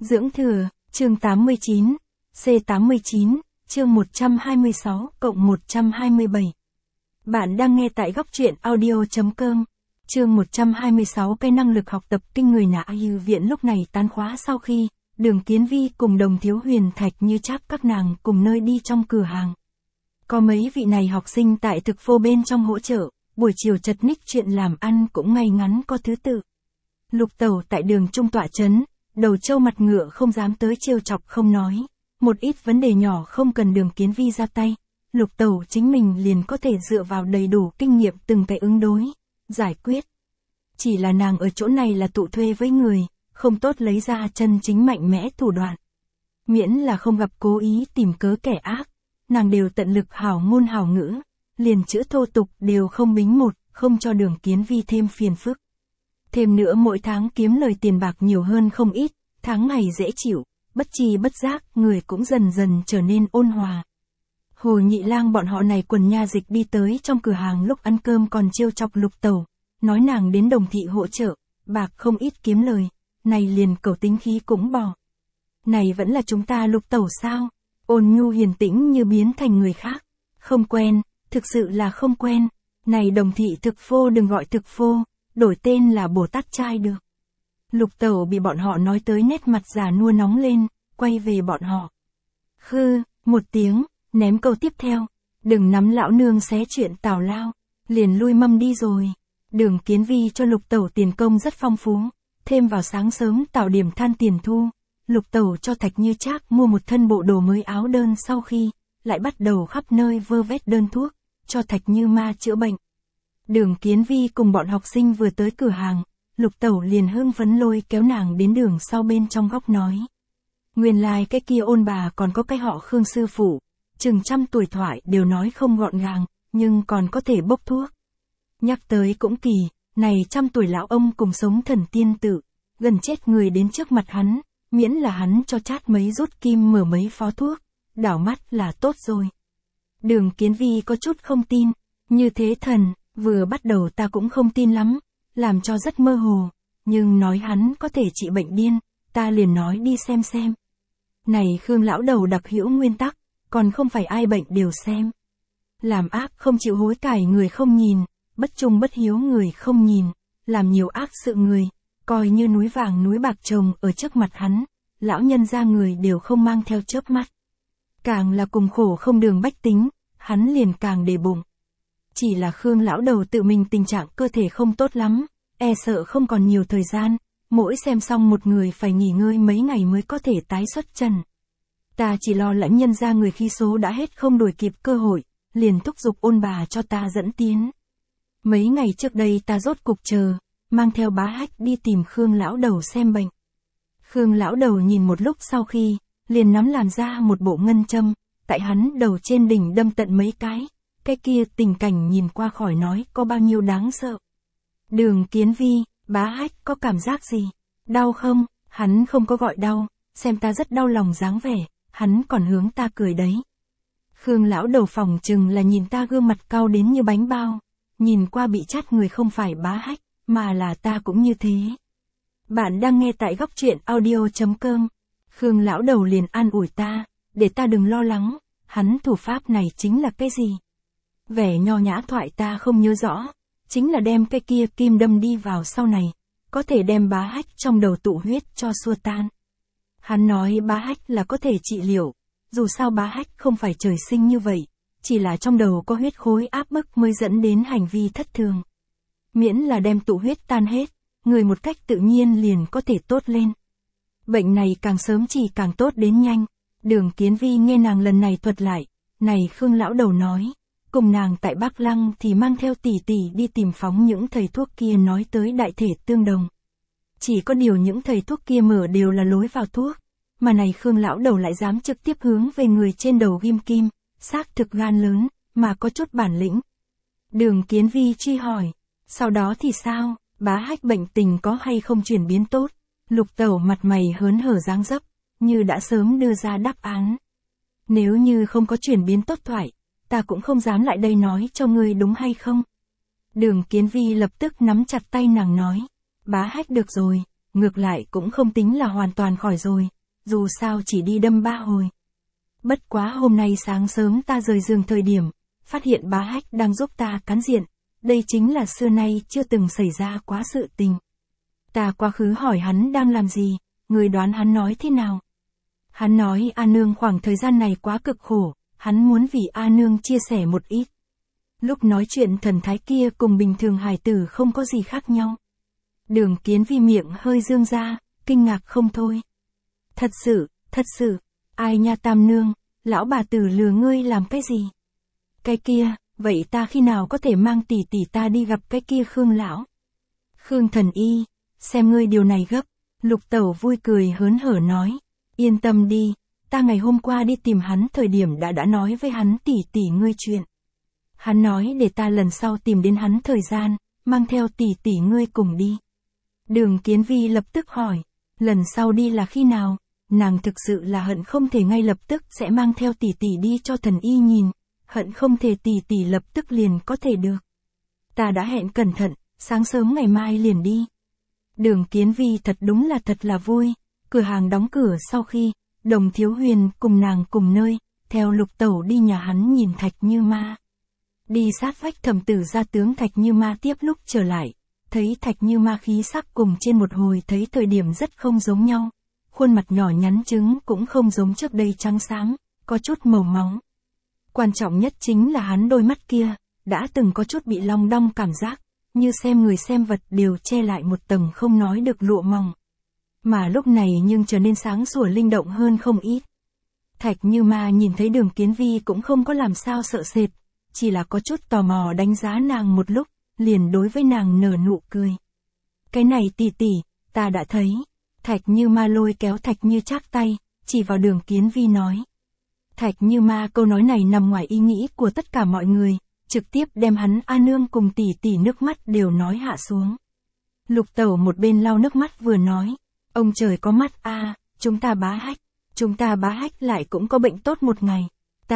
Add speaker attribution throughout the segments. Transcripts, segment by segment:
Speaker 1: Dưỡng thừa, chương 89, C89, chương 126-127. Bạn đang nghe tại góc truyện audio.com. Chương 126. Cái năng lực học tập kinh người nạ Yu viện lúc này tan khóa sau khi Đường Kiến Vi cùng Đồng Thiếu Huyền Thạch như chắc các nàng cùng nơi đi trong cửa hàng. Có mấy vị này học sinh tại thực phô bên trong hỗ trợ, buổi chiều chật ních chuyện làm ăn cũng ngay ngắn có thứ tự. Lục Tẩu tại đường trung tọa chấn, đầu trâu mặt ngựa không dám tới trêu chọc không nói. Một ít vấn đề nhỏ không cần Đường Kiến Vi ra tay, Lục Tẩu chính mình liền có thể dựa vào đầy đủ kinh nghiệm từng cái ứng đối, giải quyết. Chỉ là nàng ở chỗ này là tụ thuê với người, không tốt lấy ra chân chính mạnh mẽ thủ đoạn. Miễn là không gặp cố ý tìm cớ kẻ ác, nàng đều tận lực hảo ngôn hảo ngữ, liền chữ thô tục đều không bính một, không cho Đường Kiến Vi thêm phiền phức. Thêm nữa mỗi tháng kiếm lời tiền bạc nhiều hơn không ít, tháng ngày dễ chịu, bất tri bất giác người cũng dần dần trở nên ôn hòa. Hồ Nhị Lang bọn họ này quần nha dịch đi tới trong cửa hàng lúc ăn cơm còn trêu chọc Lục Tẩu, nói nàng đến Đồng thị hỗ trợ, bạc không ít kiếm lời, này liền cẩu tính khí cũng bỏ. Này vẫn là chúng ta Lục Tẩu sao? Ôn nhu hiền tĩnh như biến thành người khác. Không quen, thực sự là không quen. Này Đồng thị thực phô đừng gọi thực phô, đổi tên là Bồ Tát trai được. Lục Tẩu bị bọn họ nói tới nét mặt già nua nóng lên, quay về bọn họ. Khư, một tiếng, ném câu tiếp theo. Đừng nắm lão nương xé chuyện tào lao, liền lui mâm đi rồi. Đường Kiến Vi cho Lục Tẩu tiền công rất phong phú, thêm vào sáng sớm tạo điểm than tiền thu. Lục Tẩu cho Thạch Như Trác mua một thân bộ đồ mới áo đơn sau khi, lại bắt đầu khắp nơi vơ vét đơn thuốc, cho Thạch Như Ma chữa bệnh. Đường Kiến Vi cùng bọn học sinh vừa tới cửa hàng, Lục Tẩu liền hưng phấn lôi kéo nàng đến đường sau bên trong góc nói. Nguyên lai cái kia ôn bà còn có cái họ Khương sư phụ, chừng trăm tuổi thoại đều nói không gọn gàng, nhưng còn có thể bốc thuốc. Nhắc tới cũng kỳ, này trăm tuổi lão ông cùng sống thần tiên tự, gần chết người đến trước mặt hắn, miễn là hắn cho chát mấy rút kim mở mấy phó thuốc, đảo mắt là tốt rồi. Đường Kiến Vi có chút không tin, như thế thần, vừa bắt đầu ta cũng không tin lắm, làm cho rất mơ hồ, nhưng nói hắn có thể trị bệnh điên, ta liền nói đi xem. Này Khương lão đầu đặc hữu nguyên tắc, còn không phải ai bệnh đều xem. Làm ác không chịu hối cải người không nhìn, bất trung bất hiếu người không nhìn, làm nhiều ác sự người, coi như núi vàng núi bạc trồng ở trước mặt hắn, lão nhân ra người đều không mang theo chớp mắt. Càng là cùng khổ không đường bách tính, hắn liền càng để bụng. Chỉ là Khương lão đầu tự mình tình trạng cơ thể không tốt lắm, e sợ không còn nhiều thời gian, mỗi xem xong một người phải nghỉ ngơi mấy ngày mới có thể tái xuất trần. Ta chỉ lo lãnh nhân ra người khi số đã hết không đuổi kịp cơ hội, liền thúc giục ôn bà cho ta dẫn tiến. Mấy ngày trước đây ta rốt cục chờ, mang theo Bá Hách đi tìm Khương lão đầu xem bệnh. Khương lão đầu nhìn một lúc sau khi, liền nắm làm ra một bộ ngân châm, tại hắn đầu trên đỉnh đâm tận mấy cái kia tình cảnh nhìn qua khỏi nói có bao nhiêu đáng sợ. Đường Kiến Vi, Bá Hách có cảm giác gì? Đau không? Hắn không có gọi đau, xem ta rất đau lòng dáng vẻ, hắn còn hướng ta cười đấy. Khương lão đầu phòng chừng là nhìn ta gương mặt cau đến như bánh bao, nhìn qua bị chát người không phải Bá Hách, mà là ta cũng như thế. Bạn đang nghe tại góc truyện audio.com. Khương lão đầu liền an ủi ta, để ta đừng lo lắng, hắn thủ pháp này chính là cái gì? Vẻ nho nhã thoại ta không nhớ rõ, chính là đem cái kia kim đâm đi vào sau này, có thể đem Bá Hách trong đầu tụ huyết cho xua tan. Hắn nói Bá Hách là có thể trị liệu, dù sao Bá Hách không phải trời sinh như vậy, chỉ là trong đầu có huyết khối áp bức mới dẫn đến hành vi thất thường. Miễn là đem tụ huyết tan hết, người một cách tự nhiên liền có thể tốt lên. Bệnh này càng sớm chỉ càng tốt đến nhanh. Đường Kiến Vi nghe nàng lần này thuật lại, này Khương lão đầu nói, cùng nàng tại Bắc Lăng thì mang theo tỷ tỷ đi tìm phóng những thầy thuốc kia nói tới đại thể tương đồng. Chỉ có điều những thầy thuốc kia mở đều là lối vào thuốc, mà này Khương lão đầu lại dám trực tiếp hướng về người trên đầu ghim kim, xác thực gan lớn, mà có chút bản lĩnh. Đường Kiến Vi truy hỏi, sau đó thì sao, Bá Hách bệnh tình có hay không chuyển biến tốt? Lục Tẩu mặt mày hớn hở dáng dấp, như đã sớm đưa ra đáp án. Nếu như không có chuyển biến tốt thoại, ta cũng không dám lại đây nói cho ngươi đúng hay không. Đường Kiến Vi lập tức nắm chặt tay nàng nói, Bá Hách được rồi, ngược lại cũng không tính là hoàn toàn khỏi rồi, dù sao chỉ đi đâm 3 hồi. Bất quá hôm nay sáng sớm ta rời giường thời điểm, phát hiện bá Hách đang giúp ta cắn diện, đây chính là xưa nay chưa từng xảy ra quá sự tình. Ta quá khứ hỏi hắn đang làm gì, người đoán hắn nói thế nào? Hắn nói A Nương khoảng thời gian này quá cực khổ, hắn muốn vì A Nương chia sẻ một ít. Lúc nói chuyện thần thái kia cùng bình thường hài tử không có gì khác nhau. Đường Kiến Vi miệng hơi dương ra, kinh ngạc không thôi. Thật sự, ai nha Tam Nương, lão bà tử lừa ngươi làm cái gì? Cái kia, vậy ta khi nào có thể mang tỷ tỷ ta đi gặp cái kia Khương lão? Khương thần y, xem ngươi điều này gấp, Lục Tẩu vui cười hớn hở nói, yên tâm đi, ta ngày hôm qua đi tìm hắn thời điểm đã nói với hắn tỷ tỷ ngươi chuyện. Hắn nói để ta lần sau tìm đến hắn thời gian, mang theo tỷ tỷ ngươi cùng đi. Đường Kiến Vi lập tức hỏi, lần sau đi là khi nào? Nàng thực sự là hận không thể ngay lập tức sẽ mang theo tỷ tỷ đi cho thần y nhìn, hận không thể tỷ tỷ lập tức liền có thể được. Ta đã hẹn cẩn thận, sáng sớm ngày mai liền đi. Đường Kiến Vi thật đúng là thật là vui, cửa hàng đóng cửa sau khi, Đồng Thiếu Huyền cùng nàng cùng nơi, theo Lục Tẩu đi nhà hắn nhìn Thạch Như Ma. Đi sát vách Thẩm Tử gia tướng Thạch Như Ma tiếp lúc trở lại, thấy Thạch Như Ma khí sắc cùng trên một hồi thấy thời điểm rất không giống nhau. Khuôn mặt nhỏ nhắn trứng cũng không giống trước đây trắng sáng, có chút màu máu. Quan trọng nhất chính là hắn đôi mắt kia, đã từng có chút bị long đong cảm giác, như xem người xem vật đều che lại một tầng không nói được lụa mỏng. Mà lúc này nhưng trở nên sáng sủa linh động hơn không ít. Thạch Như Ma nhìn thấy Đường Kiến Vi cũng không có làm sao sợ sệt, chỉ là có chút tò mò đánh giá nàng một lúc, liền đối với nàng nở nụ cười. Cái này tỷ tỷ, ta đã thấy. Thạch Như Ma lôi kéo Thạch Như Trác tay, chỉ vào Đường Kiến Vi nói. Thạch Như Ma câu nói này nằm ngoài ý nghĩ của tất cả mọi người, trực tiếp đem hắn A Nương cùng tỷ tỷ nước mắt đều nói hạ xuống. Lục Tẩu một bên lau nước mắt vừa nói, ông trời có mắt a, chúng ta bá hách lại cũng có bệnh tốt một ngày.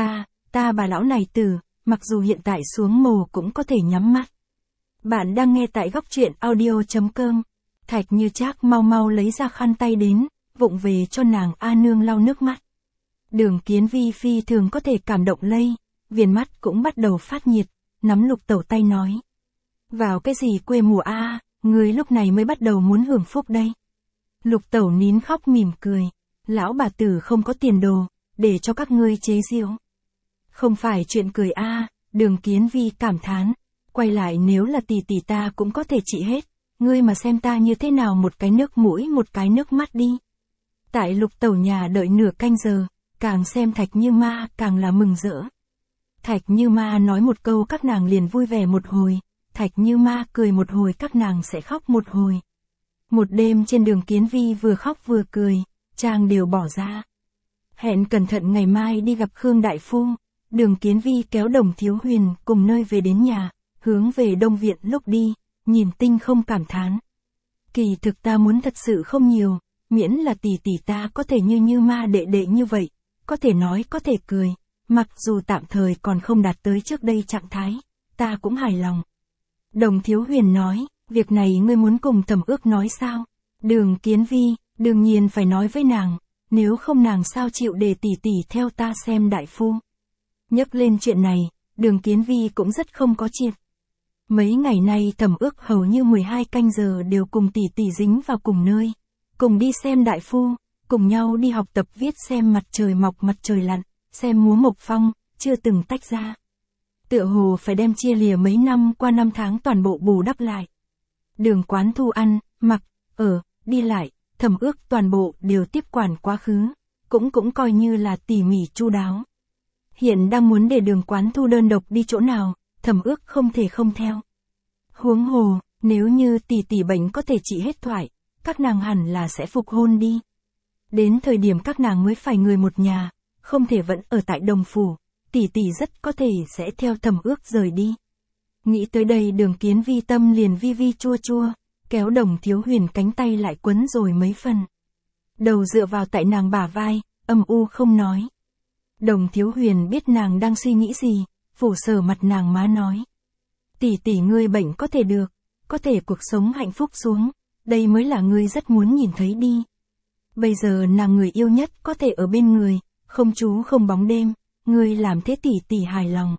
Speaker 1: Ta bà lão này tử, mặc dù hiện tại xuống mồ cũng có thể nhắm mắt. Bạn đang nghe tại góc truyện audio.com. Thạch Như Trác mau lấy ra khăn tay đến, vụng về cho nàng A Nương lau nước mắt. Đường Kiến Vi phi thường có thể cảm động lây, viền mắt cũng bắt đầu phát nhiệt, nắm Lục Tẩu tay nói. Vào cái gì quê mùa a, người lúc này mới bắt đầu muốn hưởng phúc đây. Lục Tẩu nín khóc mỉm cười, lão bà tử không có tiền đồ, để cho các ngươi chế giễu. Không phải chuyện cười a, Đường Kiến Vi cảm thán, quay lại nếu là tỷ tỷ ta cũng có thể trị hết. Ngươi mà xem ta như thế nào, một cái nước mũi một cái nước mắt đi. Tại Lục Tẩu nhà đợi nửa canh giờ, càng xem Thạch Như Ma càng là mừng rỡ. Thạch Như Ma nói một câu các nàng liền vui vẻ một hồi, Thạch Như Ma cười một hồi các nàng sẽ khóc một hồi. Một đêm trên Đường Kiến Vi vừa khóc vừa cười, trang đều bỏ ra. Hẹn cẩn thận ngày mai đi gặp Khương Đại Phu, Đường Kiến Vi kéo Đồng Thiếu Huyền cùng nơi về đến nhà, hướng về Đông Viện lúc đi. Nhìn tinh không cảm thán. Kỳ thực ta muốn thật sự không nhiều, miễn là tỷ tỷ ta có thể như Ma đệ đệ như vậy, có thể nói có thể cười, mặc dù tạm thời còn không đạt tới trước đây trạng thái, ta cũng hài lòng. Đồng Thiếu Huyền nói, việc này ngươi muốn cùng Thẩm Ước nói sao? Đường Kiến Vi, đương nhiên phải nói với nàng, nếu không nàng sao chịu để tỷ tỷ theo ta xem đại phu. Nhắc lên chuyện này, Đường Kiến Vi cũng rất không có chiệt. Mấy ngày nay Thẩm Ước hầu như 12 canh giờ đều cùng tỷ tỷ dính vào cùng nơi, cùng đi xem đại phu, cùng nhau đi học tập viết xem mặt trời mọc mặt trời lặn, xem múa mộc phong, chưa từng tách ra. Tựa hồ phải đem chia lìa mấy năm qua năm tháng toàn bộ bù đắp lại. Đường Quán Thu ăn, mặc, ở, đi lại, Thẩm Ước toàn bộ đều tiếp quản quá khứ, cũng coi như là tỉ mỉ chu đáo. Hiện đang muốn để Đường Quán Thu đơn độc đi chỗ nào, Thẩm Ước không thể không theo. Huống hồ, nếu như tỷ tỷ bệnh có thể trị hết thoại, các nàng hẳn là sẽ phục hôn đi. Đến thời điểm các nàng mới phải người một nhà, không thể vẫn ở tại Đồng phủ, tỷ tỷ rất có thể sẽ theo Thẩm Ước rời đi. Nghĩ tới đây Đường Kiến Vi tâm liền vi chua chua, kéo Đồng Thiếu Huyền cánh tay lại quấn rồi mấy phần. Đầu dựa vào tại nàng bả vai, âm u không nói. Đồng Thiếu Huyền biết nàng đang suy nghĩ gì, phủ sờ mặt nàng má nói. Tỷ tỷ ngươi bệnh có thể được, có thể cuộc sống hạnh phúc xuống, đây mới là ngươi rất muốn nhìn thấy đi. Bây giờ nàng người yêu nhất có thể ở bên người, không chú không bóng đêm, ngươi làm thế tỷ tỷ hài lòng.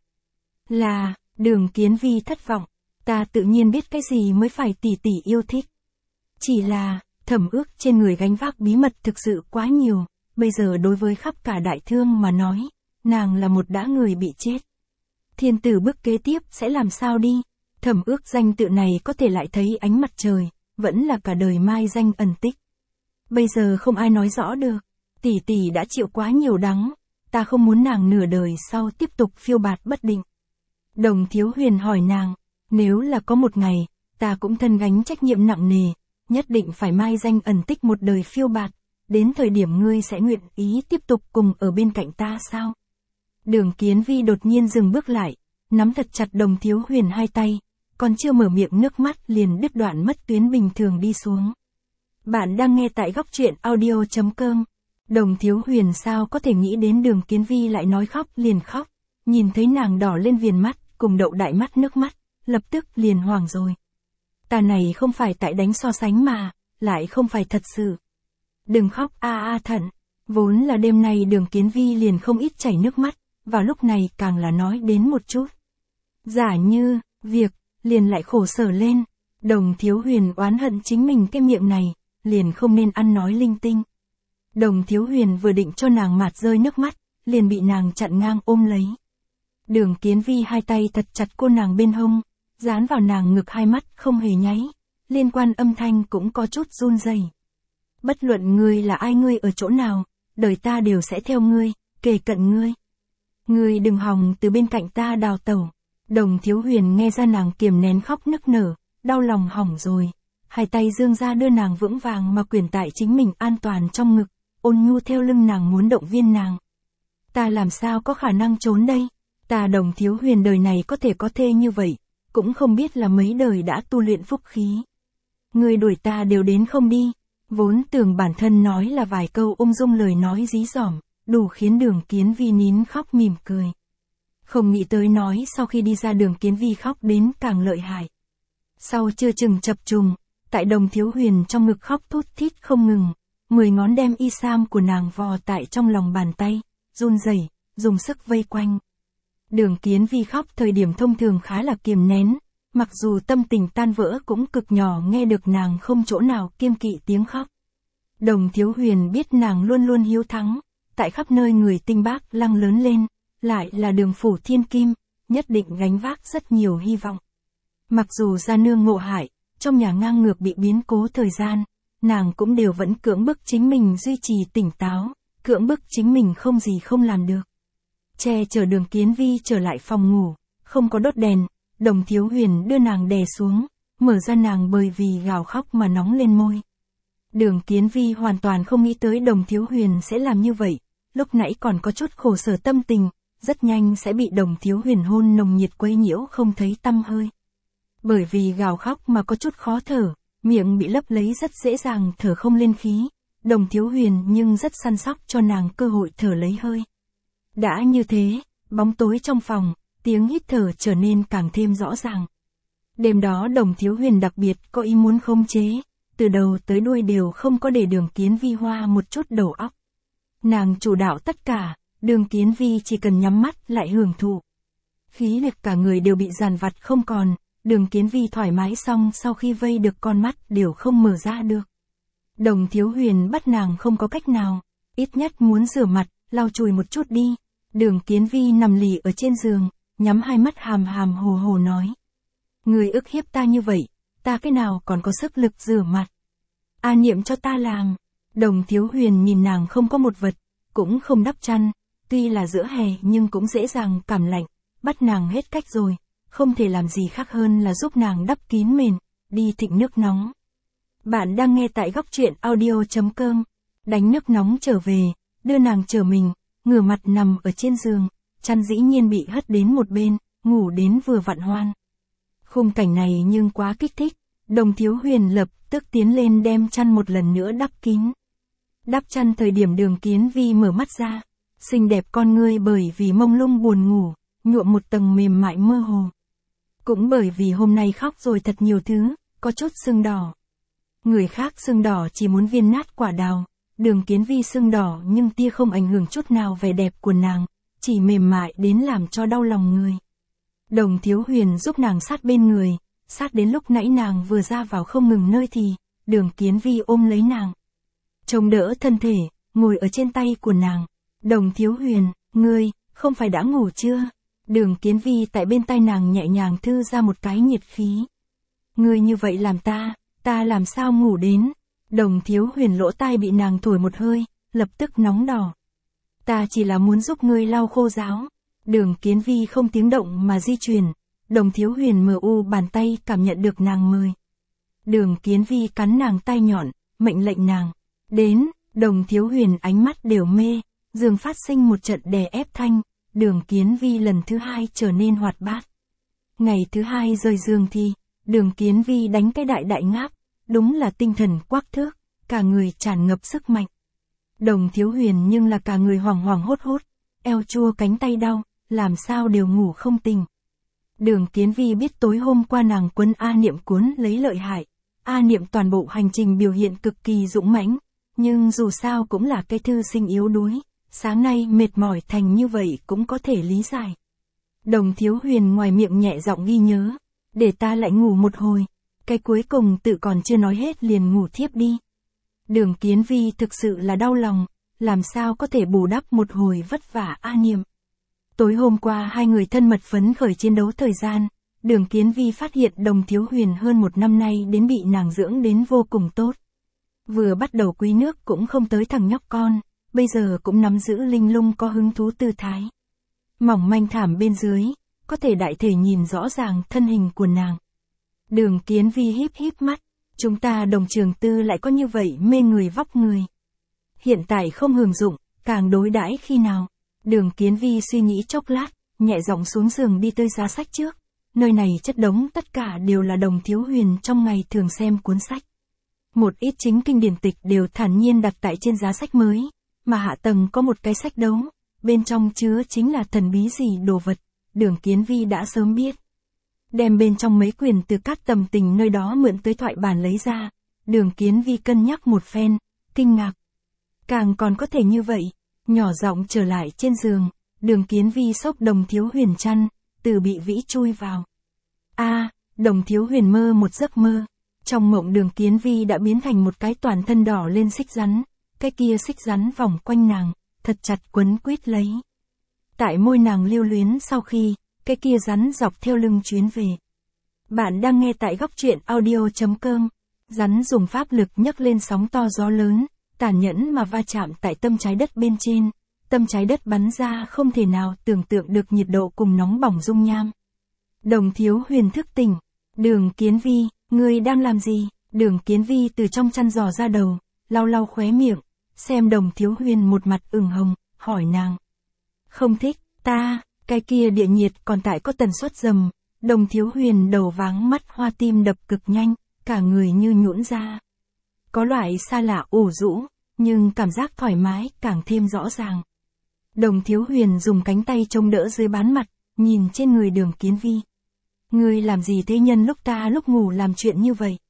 Speaker 1: Là, Đường Kiến Vi thất vọng, ta tự nhiên biết cái gì mới phải tỷ tỷ yêu thích. Chỉ là, Thẩm Ước trên người gánh vác bí mật thực sự quá nhiều, bây giờ đối với khắp cả đại thương mà nói, nàng là một đã người bị chết. Thiên tử bước kế tiếp sẽ làm sao đi? Thẩm Ước danh tự này có thể lại thấy ánh mặt trời, vẫn là cả đời mai danh ẩn tích. Bây giờ không ai nói rõ được, tỷ tỷ đã chịu quá nhiều đắng, ta không muốn nàng nửa đời sau tiếp tục phiêu bạt bất định. Đồng Thiếu Huyền hỏi nàng, nếu là có một ngày, ta cũng thân gánh trách nhiệm nặng nề, nhất định phải mai danh ẩn tích một đời phiêu bạt, đến thời điểm ngươi sẽ nguyện ý tiếp tục cùng ở bên cạnh ta sao? Đường Kiến Vi đột nhiên dừng bước lại, nắm thật chặt Đồng Thiếu Huyền hai tay, còn chưa mở miệng nước mắt liền đứt đoạn mất tuyến bình thường đi xuống. Bạn đang nghe tại góc truyện audio.com. Đồng Thiếu Huyền sao có thể nghĩ đến Đường Kiến Vi lại nói khóc liền khóc, nhìn thấy nàng đỏ lên viền mắt, cùng đậu đại mắt nước mắt, lập tức liền hoảng rồi. Ta này không phải tại đánh so sánh mà, lại không phải thật sự. Đừng khóc thận, vốn là đêm nay Đường Kiến Vi liền không ít chảy nước mắt, vào lúc này càng là nói đến một chút. Giả như, việc, liền lại khổ sở lên, Đồng Thiếu Huyền oán hận chính mình cái miệng này, liền không nên ăn nói linh tinh. Đồng Thiếu Huyền vừa định cho nàng mạt rơi nước mắt, liền bị nàng chặn ngang ôm lấy. Đường Kiến Vi hai tay thật chặt cô nàng bên hông, dán vào nàng ngực hai mắt không hề nháy, liên quan âm thanh cũng có chút run rẩy. Bất luận ngươi là ai, ngươi ở chỗ nào, đời ta đều sẽ theo ngươi, kề cận ngươi. Ngươi đừng hòng từ bên cạnh ta đào tẩu. Đồng Thiếu Huyền nghe ra nàng kiềm nén khóc nức nở, đau lòng hỏng rồi. Hai tay dương ra đưa nàng vững vàng mà quyển tại chính mình an toàn trong ngực, ôn nhu theo lưng nàng muốn động viên nàng. Ta làm sao có khả năng trốn đây? Ta Đồng Thiếu Huyền đời này có thể có thê như vậy, cũng không biết là mấy đời đã tu luyện phúc khí. Ngươi đuổi ta đều đến không đi, vốn tưởng bản thân nói là vài câu ung dung lời nói dí dỏm, đủ khiến Đường Kiến Vi nín khóc mỉm cười. Không nghĩ tới nói sau khi đi ra Đường Kiến Vi khóc đến càng lợi hại. Sau chưa chừng chập trùng, tại Đồng Thiếu Huyền trong ngực khóc thút thít không ngừng, 10 ngón đem y sam của nàng vò tại trong lòng bàn tay, run rẩy, dùng sức vây quanh. Đường Kiến Vi khóc thời điểm thông thường khá là kiềm nén, mặc dù tâm tình tan vỡ cũng cực nhỏ nghe được nàng không chỗ nào kiêng kỵ tiếng khóc. Đồng Thiếu Huyền biết nàng luôn luôn hiếu thắng, tại khắp nơi người tinh bác lăng lớn lên, lại là Đường phủ thiên kim, nhất định gánh vác rất nhiều hy vọng. Mặc dù gia nương ngộ hại, trong nhà ngang ngược bị biến cố thời gian, nàng cũng đều vẫn cưỡng bức chính mình duy trì tỉnh táo, cưỡng bức chính mình không gì không làm được. Che chở Đường Kiến Vi trở lại phòng ngủ, không có đốt đèn, Đồng Thiếu Huyền đưa nàng đè xuống, mở ra nàng bởi vì gào khóc mà nóng lên môi. Đường Kiến Vi hoàn toàn không nghĩ tới Đồng Thiếu Huyền sẽ làm như vậy, lúc nãy còn có chút khổ sở tâm tình, rất nhanh sẽ bị Đồng Thiếu Huyền hôn nồng nhiệt quấy nhiễu không thấy tăm hơi. Bởi vì gào khóc mà có chút khó thở, miệng bị lấp lấy rất dễ dàng thở không lên khí, Đồng Thiếu Huyền nhưng rất săn sóc cho nàng cơ hội thở lấy hơi. Đã như thế, bóng tối trong phòng, tiếng hít thở trở nên càng thêm rõ ràng. Đêm đó Đồng Thiếu Huyền đặc biệt có ý muốn khống chế, từ đầu tới đuôi đều không có để Đường Kiến Vi hoa một chút đầu óc. Nàng chủ đạo tất cả, Đường Kiến Vi chỉ cần nhắm mắt lại hưởng thụ. Khí lực cả người đều bị dàn vặt không còn, Đường Kiến Vi thoải mái xong sau khi vây được con mắt đều không mở ra được. Đồng Thiếu Huyền bắt nàng không có cách nào, ít nhất muốn rửa mặt, lau chùi một chút đi. Đường Kiến Vi nằm lì ở trên giường, nhắm hai mắt hàm hàm hồ hồ nói. Người ức hiếp ta như vậy, ta cái nào còn có sức lực rửa mặt. Niệm cho ta làm. Đồng Thiếu Huyền nhìn nàng không có một vật, cũng không đắp chăn, tuy là giữa hè nhưng cũng dễ dàng cảm lạnh, bắt nàng hết cách rồi, không thể làm gì khác hơn là giúp nàng đắp kín mền, đi thịnh nước nóng. Bạn đang nghe tại góc truyện audio.com, đánh nước nóng trở về, đưa nàng trở mình, ngửa mặt nằm ở trên giường, chăn dĩ nhiên bị hất đến một bên, ngủ đến vừa vặn hoan. Khung cảnh này nhưng quá kích thích, Đồng Thiếu Huyền lập tức tiến lên đem chăn một lần nữa đắp kín. Đắp chăn thời điểm Đường Kiến Vi mở mắt ra, xinh đẹp con ngươi bởi vì mông lung buồn ngủ, nhuộm một tầng mềm mại mơ hồ. Cũng bởi vì hôm nay khóc rồi thật nhiều thứ, có chút sưng đỏ. Người khác sưng đỏ chỉ muốn viên nát quả đào, Đường Kiến Vi sưng đỏ nhưng tia không ảnh hưởng chút nào vẻ đẹp của nàng, chỉ mềm mại đến làm cho đau lòng người. Đồng Thiếu Huyền giúp nàng sát bên người, sát đến lúc nãy nàng vừa ra vào không ngừng nơi thì, Đường Kiến Vi ôm lấy nàng. Chống đỡ thân thể, ngồi ở trên tay của nàng. Đồng Thiếu Huyền, ngươi, không phải đã ngủ chưa? Đường Kiến Vi tại bên tai nàng nhẹ nhàng thư ra một cái nhiệt khí. Ngươi như vậy làm ta làm sao ngủ đến? Đồng Thiếu Huyền lỗ tai bị nàng thổi một hơi, lập tức nóng đỏ. Ta chỉ là muốn giúp ngươi lau khô ráo. Đường Kiến Vi không tiếng động mà di chuyển. Đồng Thiếu Huyền mờ u bàn tay cảm nhận được nàng mời. Đường Kiến Vi cắn nàng tai nhọn, mệnh lệnh nàng. Đến, Đồng Thiếu Huyền ánh mắt đều mê, giường phát sinh một trận đè ép thanh, Đường Kiến Vi lần thứ hai trở nên hoạt bát. Ngày thứ hai rời giường thì, Đường Kiến Vi đánh cái đại ngáp, đúng là tinh thần quắc thước, cả người tràn ngập sức mạnh. Đồng Thiếu Huyền nhưng là cả người hoảng hốt, eo chua cánh tay đau, làm sao đều ngủ không tỉnh. Đường Kiến Vi biết tối hôm qua nàng quấn A Niệm cuốn lấy lợi hại, A Niệm toàn bộ hành trình biểu hiện cực kỳ dũng mãnh, nhưng dù sao cũng là cái thư sinh yếu đuối, sáng nay mệt mỏi thành như vậy cũng có thể lý giải. Đồng Thiếu Huyền ngoài miệng nhẹ giọng ghi nhớ, để ta lại ngủ một hồi, cái cuối cùng tự còn chưa nói hết liền ngủ thiếp đi. Đường Kiến Vi thực sự là đau lòng, làm sao có thể bù đắp một hồi vất vả A Niệm. Tối hôm qua hai người thân mật phấn khởi chiến đấu thời gian, Đường Kiến Vi phát hiện Đồng Thiếu Huyền hơn một năm nay đến bị nàng dưỡng đến vô cùng tốt. Vừa bắt đầu quý nước cũng không tới thằng nhóc con, bây giờ cũng nắm giữ linh lung có hứng thú tư thái. Mỏng manh thảm bên dưới, có thể đại thể nhìn rõ ràng thân hình của nàng. Đường Kiến Vi híp mắt, chúng ta Đồng Trường Tư lại có như vậy mê người vóc người. Hiện tại không hưởng dụng, càng đối đãi khi nào. Đường Kiến Vi suy nghĩ chốc lát, nhẹ giọng xuống giường đi tới giá sách trước. Nơi này chất đống tất cả đều là Đồng Thiếu Huyền trong ngày thường xem cuốn sách. Một ít chính kinh điển tịch đều thản nhiên đặt tại trên giá sách mới, mà hạ tầng có một cái sách đấu, bên trong chứa chính là thần bí gì đồ vật, Đường Kiến Vi đã sớm biết. Đem bên trong mấy quyển từ các tầm tình nơi đó mượn tới thoại bản lấy ra, Đường Kiến Vi cân nhắc một phen, kinh ngạc. Càng còn có thể như vậy, nhỏ giọng trở lại trên giường, Đường Kiến Vi xốc Đồng Thiếu Huyền chăn, từ bị vĩ chui vào. Đồng Thiếu Huyền mơ một giấc mơ. Trong mộng Đường Kiến Vi đã biến thành một cái toàn thân đỏ lên xích rắn, cái kia xích rắn vòng quanh nàng, thật chặt quấn quýt lấy. Tại môi nàng lưu luyến sau khi, cái kia rắn dọc theo lưng chuyến về. Bạn đang nghe tại góc truyện audio.com. Rắn dùng pháp lực nhấc lên sóng to gió lớn, tàn nhẫn mà va chạm tại tâm trái đất bên trên. Tâm trái đất bắn ra không thể nào tưởng tượng được nhiệt độ cùng nóng bỏng dung nham. Đồng Thiếu Huyền thức tỉnh. Đường Kiến Vi, ngươi đang làm gì? Đường Kiến Vi từ trong chăn dò ra đầu, lau khóe miệng, xem Đồng Thiếu Huyền một mặt ửng hồng, hỏi nàng. Không thích, cái kia địa nhiệt còn tại có tần suất rầm. Đồng Thiếu Huyền đầu váng mắt hoa, tim đập cực nhanh, cả người như nhũn ra. Có loại xa lạ ủ rũ, nhưng cảm giác thoải mái càng thêm rõ ràng. Đồng Thiếu Huyền dùng cánh tay chống đỡ dưới bán mặt, nhìn trên người Đường Kiến Vi. Ngươi làm gì thế, nhân lúc ngủ làm chuyện như vậy?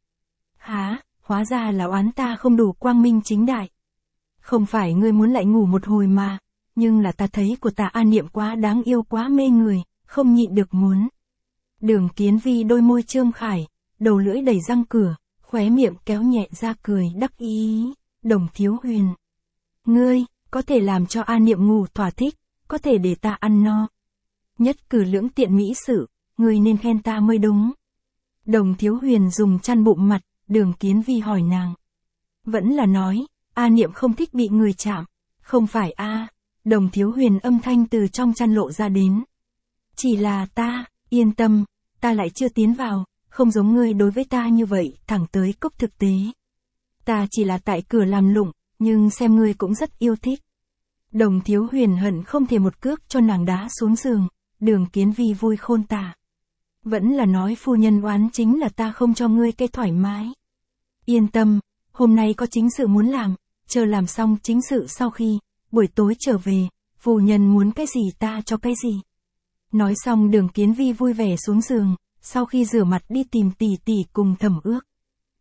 Speaker 1: Hóa ra là oán ta không đủ quang minh chính đại. Không phải ngươi muốn lại ngủ một hồi mà, nhưng là ta thấy của ta A Niệm quá đáng yêu quá mê người, không nhịn được muốn. Đường Kiến Vi đôi môi trương khải, đầu lưỡi đầy răng cửa, khóe miệng kéo nhẹ ra cười đắc ý. Đồng Thiếu Huyền, ngươi, có thể làm cho A Niệm ngủ thỏa thích, có thể để ta ăn no. Nhất cử lưỡng tiện mỹ sự, ngươi nên khen ta mới đúng. Đồng Thiếu Huyền dùng chăn bụng mặt, Đường Kiến Vi hỏi nàng. Vẫn là nói, A Niệm không thích bị người chạm. Không phải a. Đồng Thiếu Huyền âm thanh từ trong chăn lộ ra đến. Chỉ là ta, yên tâm, ta lại chưa tiến vào, không giống ngươi đối với ta như vậy, thẳng tới cốc thực tế. Ta chỉ là tại cửa làm lụng, nhưng xem ngươi cũng rất yêu thích. Đồng Thiếu Huyền hận không thể một cước cho nàng đá xuống giường, Đường Kiến Vi vui khôn tả. Vẫn là nói phu nhân oán chính là ta không cho ngươi cái thoải mái. Yên tâm, hôm nay có chính sự muốn làm, chờ làm xong chính sự sau khi, buổi tối trở về, phu nhân muốn cái gì ta cho cái gì. Nói xong Đường Kiến Vi vui vẻ xuống giường, sau khi rửa mặt đi tìm tỷ tỷ cùng Thẩm Ước.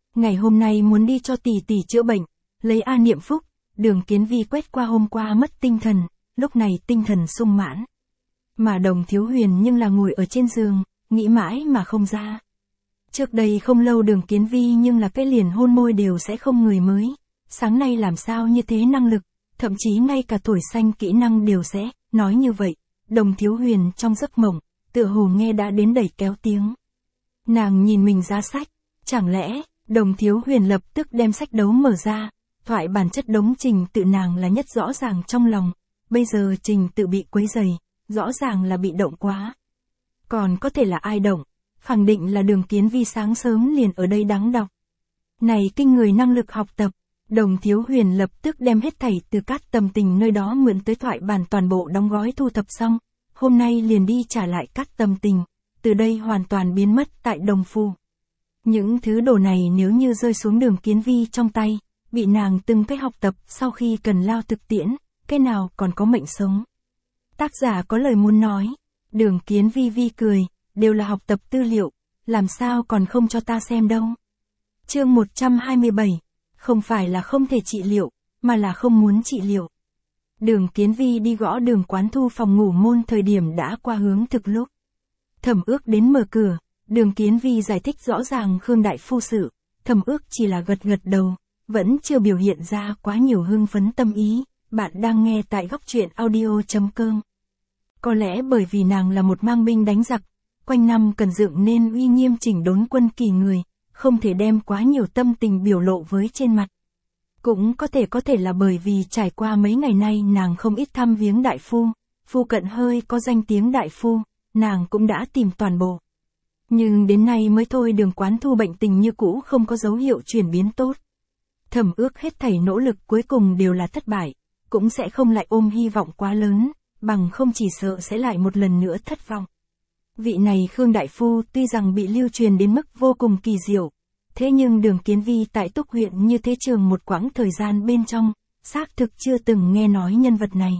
Speaker 1: Ngày hôm nay muốn đi cho tỷ tỷ chữa bệnh, lấy A niệm phúc. Đường Kiến Vi quét qua hôm qua mất tinh thần, lúc này tinh thần sung mãn. Mà Đồng Thiếu Huyền nhưng là ngồi ở trên giường, nghĩ mãi mà không ra. Trước đây không lâu Đường Kiến Vi nhưng là cái liền hôn môi đều sẽ không người mới. Sáng nay làm sao như thế năng lực, thậm chí ngay cả tuổi xanh kỹ năng đều sẽ, nói như vậy. Đồng Thiếu Huyền trong giấc mộng, tựa hồ nghe đã đến đẩy kéo tiếng. Nàng nhìn mình ra sách, chẳng lẽ, Đồng Thiếu Huyền lập tức đem sách đấu mở ra, thoại bản chất đống trình tự nàng là nhất rõ ràng trong lòng, bây giờ trình tự bị quấy rầy, rõ ràng là bị động quá. Còn có thể là ai động, khẳng định là Đường Kiến Vi sáng sớm liền ở đây đắng đọc. Này kinh người năng lực học tập, Đồng Thiếu Huyền lập tức đem hết thảy từ Cát Tâm Tình nơi đó mượn tới thoại bản toàn bộ đóng gói thu thập xong, hôm nay liền đi trả lại Cát Tâm Tình, từ đây hoàn toàn biến mất tại Đồng Phủ. Những thứ đồ này nếu như rơi xuống Đường Kiến Vi trong tay, bị nàng từng cái học tập sau khi cần lao thực tiễn, cái nào còn có mệnh sống. Tác giả có lời muốn nói, Đường Kiến Vi cười, đều là học tập tư liệu, làm sao còn không cho ta xem đâu. Chương 127, không phải là không thể trị liệu, mà là không muốn trị liệu. Đường Kiến Vi đi gõ Đường Quán Thu phòng ngủ môn thời điểm đã qua hướng thực lúc. Thẩm Ước đến mở cửa, Đường Kiến Vi giải thích rõ ràng Khương đại phu sự, Thẩm Ước chỉ là gật gật đầu, vẫn chưa biểu hiện ra quá nhiều hưng phấn tâm ý. Bạn đang nghe tại Góc Truyện Audio.com. Có lẽ bởi vì nàng là một mang binh đánh giặc, quanh năm cần dựng nên uy nghiêm chỉnh đốn quân kỳ người, không thể đem quá nhiều tâm tình biểu lộ với trên mặt. Cũng có thể là bởi vì trải qua mấy ngày nay nàng không ít thăm viếng đại phu, phu cận hơi có danh tiếng đại phu, nàng cũng đã tìm toàn bộ. Nhưng đến nay mới thôi Đường Quán Thu bệnh tình như cũ không có dấu hiệu chuyển biến tốt. Thẩm Ước hết thảy nỗ lực cuối cùng đều là thất bại, cũng sẽ không lại ôm hy vọng quá lớn, bằng không chỉ sợ sẽ lại một lần nữa thất vọng. Vị này Khương đại phu tuy rằng bị lưu truyền đến mức vô cùng kỳ diệu, thế nhưng Đường Kiến Vi tại Túc huyện như thế trường một quãng thời gian bên trong, xác thực chưa từng nghe nói nhân vật này.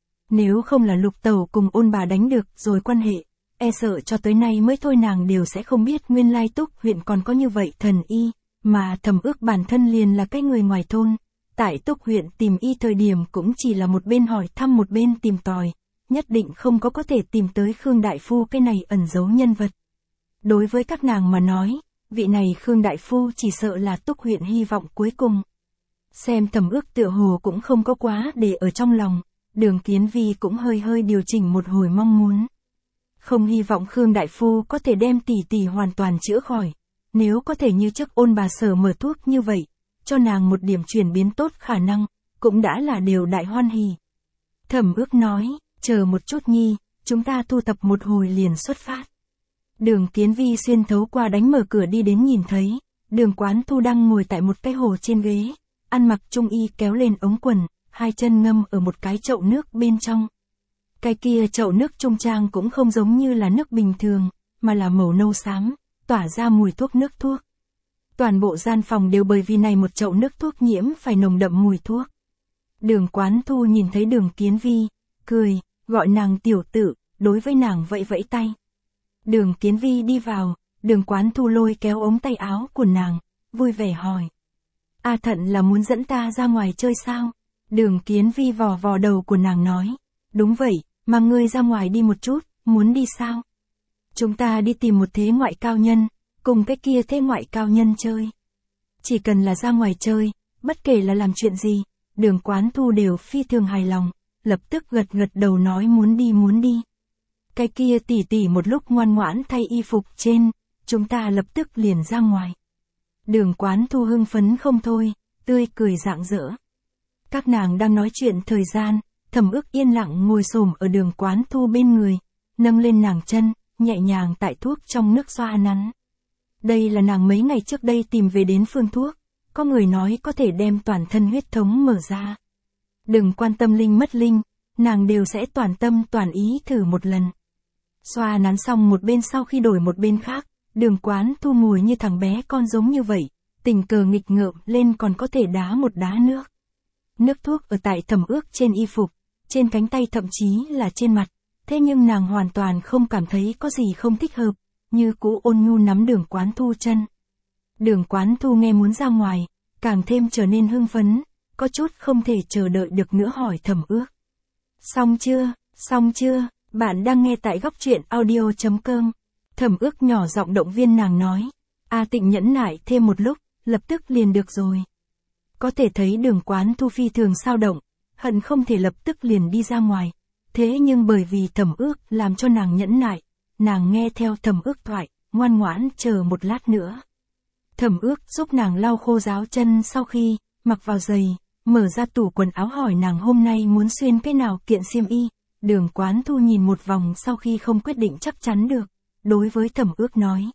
Speaker 1: Nếu không là Lục Tẩu cùng Ôn bà đánh được rồi quan hệ, e sợ cho tới nay mới thôi nàng đều sẽ không biết nguyên lai Túc huyện còn có như vậy thần y, mà Thẩm Ước bản thân liền là cái người ngoài thôn. Tại Túc huyện tìm y thời điểm cũng chỉ là một bên hỏi thăm một bên tìm tòi, nhất định không có thể tìm tới Khương đại phu cái này ẩn giấu nhân vật. Đối với các nàng mà nói, vị này Khương đại phu chỉ sợ là Túc huyện hy vọng cuối cùng. Xem Thẩm Ước tựa hồ cũng không có quá để ở trong lòng, Đường Kiến Vi cũng hơi điều chỉnh một hồi mong muốn. Không hy vọng Khương đại phu có thể đem tỷ tỷ hoàn toàn chữa khỏi, nếu có thể như trước Ôn bà Sở mở thuốc như vậy, cho nàng một điểm chuyển biến tốt khả năng, cũng đã là điều đại hoan hỉ. Thẩm Ước nói, chờ một chút nhi, chúng ta thu thập một hồi liền xuất phát. Đường Kiến Vi xuyên thấu qua đánh mở cửa đi đến nhìn thấy, Đường Quán Thu đang ngồi tại một cái hồ trên ghế, ăn mặc trung y kéo lên ống quần, hai chân ngâm ở một cái chậu nước bên trong. Cái kia chậu nước trung trang cũng không giống như là nước bình thường, mà là màu nâu xám, tỏa ra mùi thuốc nước thuốc. Toàn bộ gian phòng đều bởi vì này một chậu nước thuốc nhiễm phải nồng đậm mùi thuốc. Đường Quán Thu nhìn thấy Đường Kiến Vi, cười, gọi nàng tiểu tử, đối với nàng vẫy vẫy tay. Đường Kiến Vi đi vào, Đường Quán Thu lôi kéo ống tay áo của nàng, vui vẻ hỏi. A Thận là muốn dẫn ta ra ngoài chơi sao? Đường Kiến Vi vò vò đầu của nàng nói. Đúng vậy, mà ngươi ra ngoài đi một chút, muốn đi sao? Chúng ta đi tìm một thế ngoại cao nhân, cùng cái kia thế ngoại cao nhân chơi. Chỉ cần là ra ngoài chơi, bất kể là làm chuyện gì, Đường Quán Thu đều phi thường hài lòng, lập tức gật đầu nói muốn đi. Cái kia tỷ tỷ một lúc ngoan ngoãn thay y phục trên, chúng ta lập tức liền ra ngoài. Đường Quán Thu hưng phấn không thôi, tươi cười rạng rỡ. Các nàng đang nói chuyện thời gian, Thẩm Ước yên lặng ngồi xổm ở Đường Quán Thu bên người, nâng lên nàng chân, nhẹ nhàng tải thuốc trong nước xoa nắn. Đây là nàng mấy ngày trước đây tìm về đến phương thuốc, có người nói có thể đem toàn thân huyết thống mở ra. Đừng quan tâm linh mất linh, nàng đều sẽ toàn tâm toàn ý thử một lần. Xoa nắn xong một bên sau khi đổi một bên khác, Đường Quán Thu ngồi như thằng bé con giống như vậy, tình cờ nghịch ngợm lên còn có thể đá một đá nước. Nước thuốc ở tại Thẩm Ước trên y phục, trên cánh tay thậm chí là trên mặt, thế nhưng nàng hoàn toàn không cảm thấy có gì không thích hợp, như cũ ôn nhu nắm Đường Quán Thu chân. Đường Quán Thu nghe muốn ra ngoài, càng thêm trở nên hưng phấn, có chút không thể chờ đợi được nữa hỏi Thẩm Ước. Xong chưa, bạn đang nghe tại góc truyện audio.com. Thẩm Ước nhỏ giọng động viên nàng nói. A Tịnh nhẫn nại thêm một lúc, lập tức liền được rồi. Có thể thấy Đường Quán Thu phi thường sao động, hận không thể lập tức liền đi ra ngoài. Thế nhưng bởi vì Thẩm Ước làm cho nàng nhẫn nại, nàng nghe theo Thẩm Ước thoại, ngoan ngoãn chờ một lát nữa. Thẩm Ước giúp nàng lau khô ráo chân sau khi mặc vào giày, mở ra tủ quần áo hỏi nàng hôm nay muốn xuyên cái nào kiện xiêm y. Đường Quán Thu nhìn một vòng sau khi không quyết định chắc chắn được, đối với Thẩm Ước nói.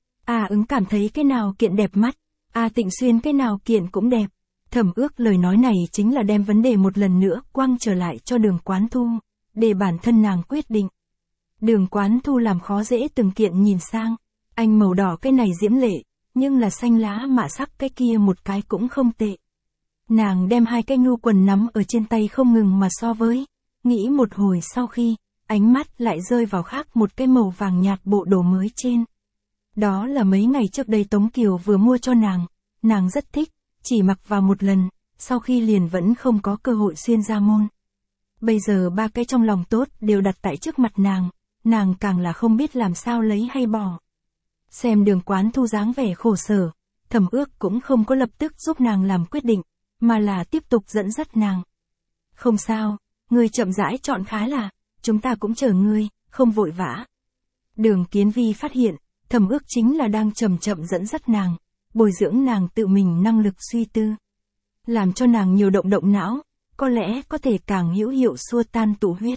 Speaker 1: Ứng cảm thấy cái nào kiện đẹp mắt, Tịnh xuyên cái nào kiện cũng đẹp. Thẩm Ước lời nói này chính là đem vấn đề một lần nữa quăng trở lại cho Đường Quán Thu, để bản thân nàng quyết định. Đường Quán Thu làm khó dễ từng kiện nhìn sang, anh màu đỏ cái này diễm lệ, nhưng là xanh lá mạ sắc cái kia một cái cũng không tệ. Nàng đem hai cái nhu quần nắm ở trên tay không ngừng mà so với, nghĩ một hồi sau khi, ánh mắt lại rơi vào khác một cái màu vàng nhạt bộ đồ mới trên. Đó là mấy ngày trước đây Tống Kiều vừa mua cho nàng rất thích, chỉ mặc vào một lần, sau khi liền vẫn không có cơ hội xuyên ra môn. Bây giờ ba cái trong lòng tốt đều đặt tại trước mặt nàng càng là không biết làm sao lấy hay bỏ. Xem Đường Quán Thu dáng vẻ khổ sở, Thẩm Ước cũng không có lập tức giúp nàng làm quyết định, mà là tiếp tục dẫn dắt nàng. Không sao, ngươi chậm rãi chọn khá là, chúng ta cũng chờ ngươi, không vội vã. Đường Kiến Vi phát hiện, Thẩm Ước chính là đang chậm chậm dẫn dắt nàng, bồi dưỡng nàng tự mình năng lực suy tư. Làm cho nàng nhiều động não, có lẽ có thể càng hữu hiệu xua tan tụ huyết.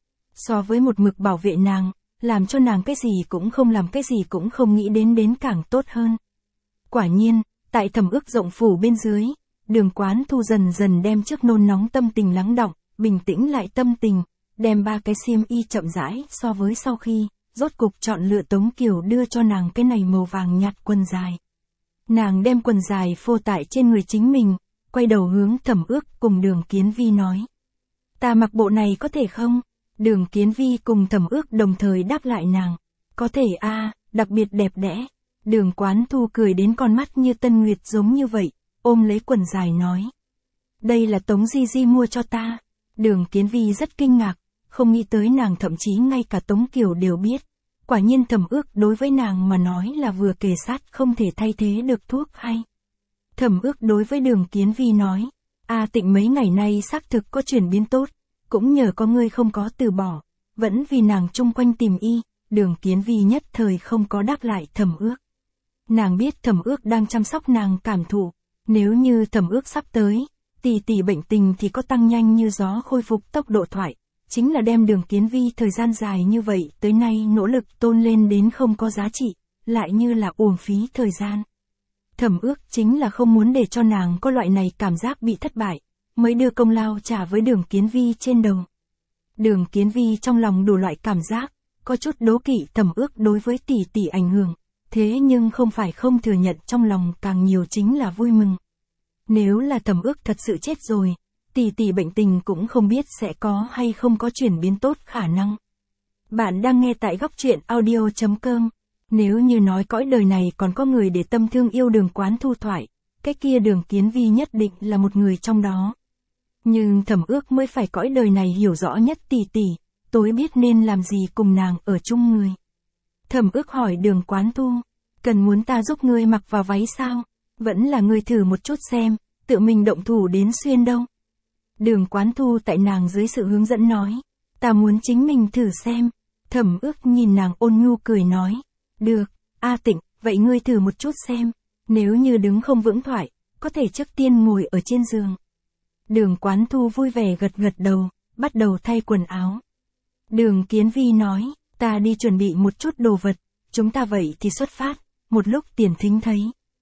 Speaker 1: So với một mực bảo vệ nàng, làm cho nàng cái gì cũng không làm cái gì cũng không nghĩ đến càng tốt hơn. Quả nhiên, tại Thẩm Ước rộng phủ bên dưới, Đường Quán Thu dần dần đem trước nôn nóng tâm tình lắng đọng, bình tĩnh lại tâm tình, đem ba cái xiêm y chậm rãi so với sau khi, rốt cục chọn lựa Tống Kiều đưa cho nàng cái này màu vàng nhạt quần dài. Nàng đem quần dài phô tại trên người chính mình, quay đầu hướng Thẩm Ước cùng Đường Kiến Vi nói. Ta mặc bộ này có thể không? Đường Kiến Vi cùng Thẩm Ước đồng thời đáp lại nàng. Có thể đặc biệt đẹp đẽ. Đường Quán Thu cười đến con mắt như tân nguyệt giống như vậy, ôm lấy quần dài nói. Đây là Tống Di Di mua cho ta. Đường Kiến Vi rất kinh ngạc, không nghĩ tới nàng thậm chí ngay cả Tống Kiều đều biết. Quả nhiên Thẩm Ước đối với nàng mà nói là vừa kề sát không thể thay thế được thuốc hay. Thẩm Ước đối với Đường Kiến Vi nói. Tịnh mấy ngày nay xác thực có chuyển biến tốt, cũng nhờ có ngươi không có từ bỏ, vẫn vì nàng chung quanh tìm y. Đường Kiến Vi nhất thời không có đáp lại Thẩm Ước. Nàng biết Thẩm Ước đang chăm sóc nàng cảm thụ, nếu như Thẩm Ước sắp tới, tỷ bệnh tình thì có tăng nhanh như gió khôi phục tốc độ thoại, chính là đem Đường Kiến Vi thời gian dài như vậy tới nay nỗ lực tôn lên đến không có giá trị, lại như là uổng phí thời gian. Thẩm Ước chính là không muốn để cho nàng có loại này cảm giác bị thất bại, mới đưa công lao trả với Đường Kiến Vi trên đầu. Đường Kiến Vi trong lòng đủ loại cảm giác, có chút đố kỵ Thẩm Ước đối với tỷ ảnh hưởng, thế nhưng không phải không thừa nhận trong lòng càng nhiều chính là vui mừng. Nếu là Thẩm Ước thật sự chết rồi, tỷ bệnh tình cũng không biết sẽ có hay không có chuyển biến tốt khả năng. Bạn đang nghe tại góc truyện audio.com. Nếu như nói cõi đời này còn có người để tâm thương yêu Đường Quán Thu thoại, cái kia Đường Kiến Vi nhất định là một người trong đó. Nhưng Thẩm Ước mới phải cõi đời này hiểu rõ nhất tỷ, tối biết nên làm gì cùng nàng ở chung người. Thẩm Ước hỏi Đường Quán Thu, cần muốn ta giúp ngươi mặc vào váy sao? Vẫn là ngươi thử một chút xem, tự mình động thủ đến xuyên đâu. Đường Quán Thu tại nàng dưới sự hướng dẫn nói, ta muốn chính mình thử xem. Thẩm Ước nhìn nàng ôn nhu cười nói, được, Tịnh, vậy ngươi thử một chút xem, nếu như đứng không vững thoại, có thể trước tiên ngồi ở trên giường. Đường Quán Thu vui vẻ gật đầu, bắt đầu thay quần áo. Đường Kiến Vi nói, ta đi chuẩn bị một chút đồ vật, chúng ta vậy thì xuất phát, một lúc Tiền Thính thấy.